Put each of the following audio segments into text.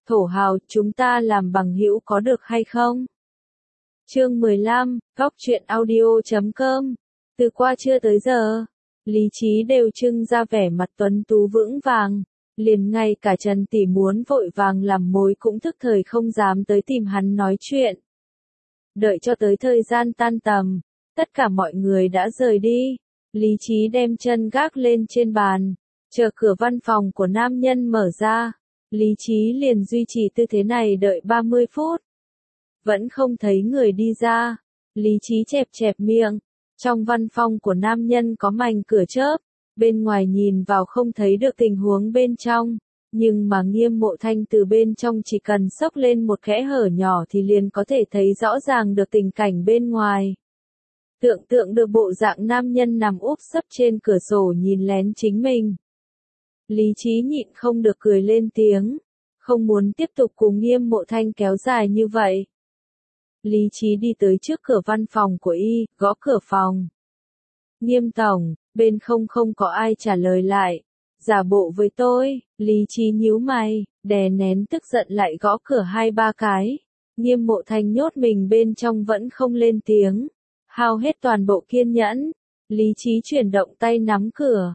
Thổ hào, chúng ta làm bằng hữu có được hay không? Chương 15, góc truyện audio.com. Từ qua trưa tới giờ, Lý Trí đều trưng ra vẻ mặt tuấn tú vững vàng, liền ngay cả Trần Tỷ muốn vội vàng làm mối cũng thức thời không dám tới tìm hắn nói chuyện. Đợi cho tới thời gian tan tầm, tất cả mọi người đã rời đi, Lý Trí đem chân gác lên trên bàn, chờ cửa văn phòng của nam nhân mở ra, Lý Trí liền duy trì tư thế này đợi 30 phút. Vẫn không thấy người đi ra, Lý Trí chẹp chẹp miệng, trong văn phòng của nam nhân có mảnh cửa chớp, bên ngoài nhìn vào không thấy được tình huống bên trong, nhưng mà Nghiêm Mộ Thanh từ bên trong chỉ cần xốc lên một kẽ hở nhỏ thì liền có thể thấy rõ ràng được tình cảnh bên ngoài. Tưởng tượng được bộ dạng nam nhân nằm úp sấp trên cửa sổ nhìn lén chính mình. Lý Trí nhịn không được cười lên tiếng, không muốn tiếp tục cùng Nghiêm Mộ Thanh kéo dài như vậy. Lý Trí đi tới trước cửa văn phòng của y, gõ cửa phòng. Nghiêm tổng, bên không có ai trả lời lại. Giả bộ với tôi, Lý Trí nhíu mày, đè nén tức giận lại gõ cửa 2-3 cái. Nghiêm Mộ Thanh nhốt mình bên trong vẫn không lên tiếng. Hao hết toàn bộ kiên nhẫn. Lý Trí chuyển động tay nắm cửa.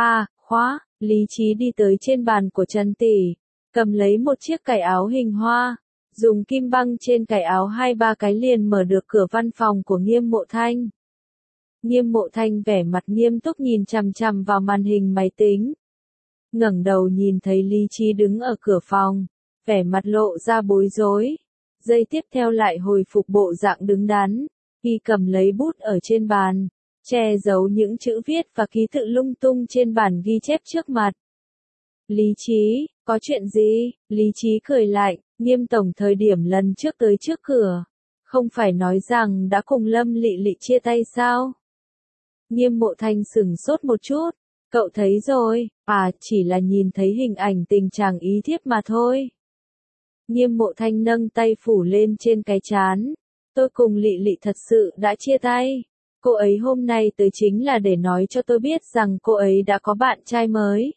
Khóa, Lý Trí đi tới trên bàn của Trần Tỷ, cầm lấy một chiếc cài áo hình hoa. Dùng kim băng trên cài áo 2-3 cái liền mở được cửa văn phòng của Nghiêm Mộ Thanh. Nghiêm Mộ Thanh vẻ mặt nghiêm túc nhìn chằm chằm vào màn hình máy tính. Ngẩng đầu nhìn thấy Lý Trí đứng ở cửa phòng, vẻ mặt lộ ra bối rối. Giây tiếp theo lại hồi phục bộ dạng đứng đắn, y cầm lấy bút ở trên bàn, che giấu những chữ viết và ký tự lung tung trên bản ghi chép trước mặt. Lý Trí, có chuyện gì? Lý Trí cười lạnh. Nghiêm tổng thời điểm lần trước tới trước cửa, không phải nói rằng đã cùng Lâm Lị Lị chia tay sao? Nghiêm Mộ Thanh sửng sốt một chút, cậu thấy rồi, chỉ là nhìn thấy hình ảnh tình chàng ý thiếp mà thôi. Nghiêm Mộ Thanh nâng tay phủ lên trên cái trán, tôi cùng Lị Lị thật sự đã chia tay, cô ấy hôm nay tới chính là để nói cho tôi biết rằng cô ấy đã có bạn trai mới.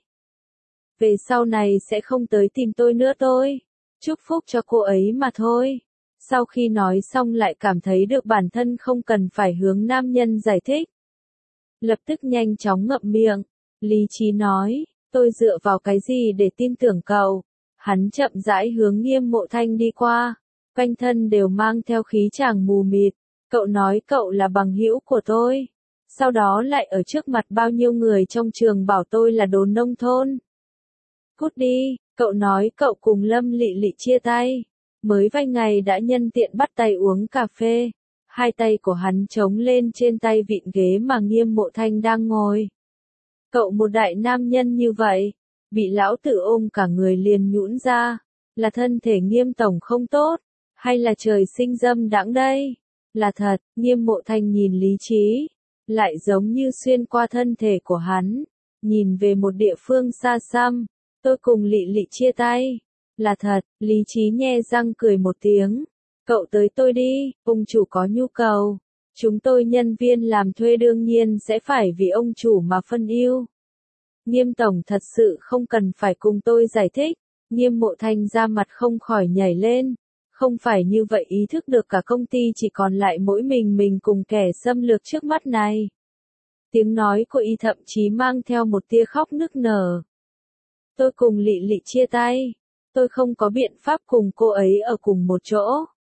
Về sau này sẽ không tới tìm tôi nữa tôi. Chúc phúc cho cô ấy mà thôi. Sau khi nói xong lại cảm thấy được bản thân không cần phải hướng nam nhân giải thích. Lập tức nhanh chóng ngậm miệng. Lý Trí nói, tôi dựa vào cái gì để tin tưởng cậu. Hắn chậm rãi hướng Nghiêm Mộ Thanh đi qua. Quanh thân đều mang theo khí chàng mù mịt. Cậu nói cậu là bằng hữu của tôi. Sau đó lại ở trước mặt bao nhiêu người trong trường bảo tôi là đồ nông thôn. Cút đi. Cậu nói cậu cùng Lâm Lị Lị chia tay, mới vài ngày đã nhân tiện bắt tay uống cà phê. Hai tay của hắn chống lên trên tay vịn ghế mà Nghiêm Mộ Thanh đang ngồi. Cậu một đại nam nhân như vậy, bị lão tử ôm cả người liền nhũn ra, là thân thể Nghiêm tổng không tốt, hay là trời sinh dâm đãng đây? Là thật, Nghiêm Mộ Thanh nhìn Lý Trí, lại giống như xuyên qua thân thể của hắn, nhìn về một địa phương xa xăm. Tôi cùng Lị Lị chia tay. Là thật, Lý Trí nhe răng cười một tiếng. Cậu tới tôi đi, ông chủ có nhu cầu. Chúng tôi nhân viên làm thuê đương nhiên sẽ phải vì ông chủ mà phân ưu. Nghiêm tổng thật sự không cần phải cùng tôi giải thích. Nghiêm Mộ Thanh ra mặt không khỏi nhảy lên. Không phải như vậy ý thức được cả công ty chỉ còn lại mỗi mình cùng kẻ xâm lược trước mắt này. Tiếng nói của y thậm chí mang theo một tia khóc nức nở. Tôi cùng Lị Lị chia tay. Tôi không có biện pháp cùng cô ấy ở cùng một chỗ.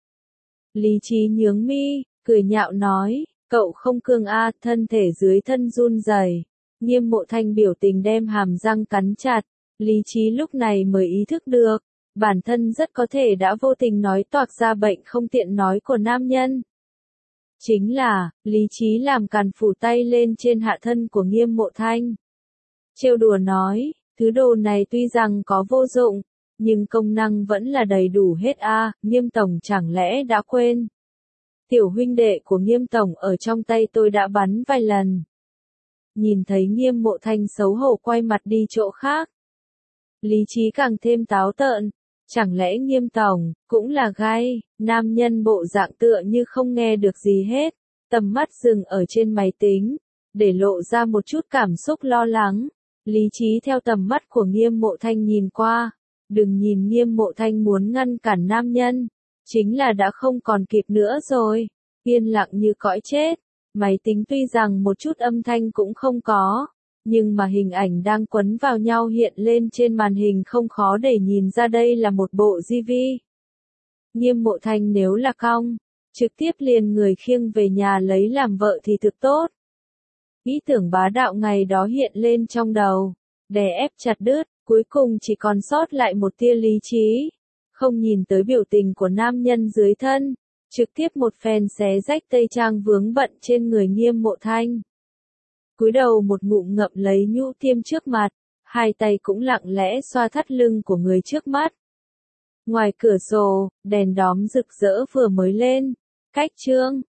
Lý Trí nhướng mi, cười nhạo nói, cậu không cương thân thể dưới thân run rẩy. Nghiêm Mộ Thanh biểu tình đem hàm răng cắn chặt. Lý Trí lúc này mới ý thức được, bản thân rất có thể đã vô tình nói toạc ra bệnh không tiện nói của nam nhân. Chính là, Lý Trí làm càn phủ tay lên trên hạ thân của Nghiêm Mộ Thanh. Trêu đùa nói, thứ đồ này tuy rằng có vô dụng, nhưng công năng vẫn là đầy đủ hết Nghiêm tổng chẳng lẽ đã quên. Tiểu huynh đệ của Nghiêm tổng ở trong tay tôi đã bắn vài lần. Nhìn thấy Nghiêm Mộ Thanh xấu hổ quay mặt đi chỗ khác. Lý Trí càng thêm táo tợn, chẳng lẽ Nghiêm tổng cũng là gay? Nam nhân bộ dạng tựa như không nghe được gì hết, tầm mắt dừng ở trên máy tính, để lộ ra một chút cảm xúc lo lắng. Lý Trí theo tầm mắt của Nghiêm Mộ Thanh nhìn qua, Đừng nhìn Nghiêm Mộ Thanh muốn ngăn cản nam nhân, chính là đã không còn kịp nữa rồi. Yên lặng như cõi chết, máy tính tuy rằng một chút âm thanh cũng không có, nhưng mà hình ảnh đang quấn vào nhau hiện lên trên màn hình không khó để nhìn ra đây là một bộ GV. Nghiêm Mộ Thanh nếu là cong, trực tiếp liền người khiêng về nhà lấy làm vợ thì thực tốt. Ý tưởng bá đạo ngày đó hiện lên trong đầu, đè ép chặt đứt, cuối cùng chỉ còn sót lại một tia lý trí. Không nhìn tới biểu tình của nam nhân dưới thân, trực tiếp một phen xé rách tây trang vướng bận trên người Nghiêm Mộ Thanh. Cúi đầu một ngụm ngậm lấy nhũ tiêm trước mặt, hai tay cũng lặng lẽ xoa thắt lưng của người trước mắt. Ngoài cửa sổ, đèn đóm rực rỡ vừa mới lên, cách trương,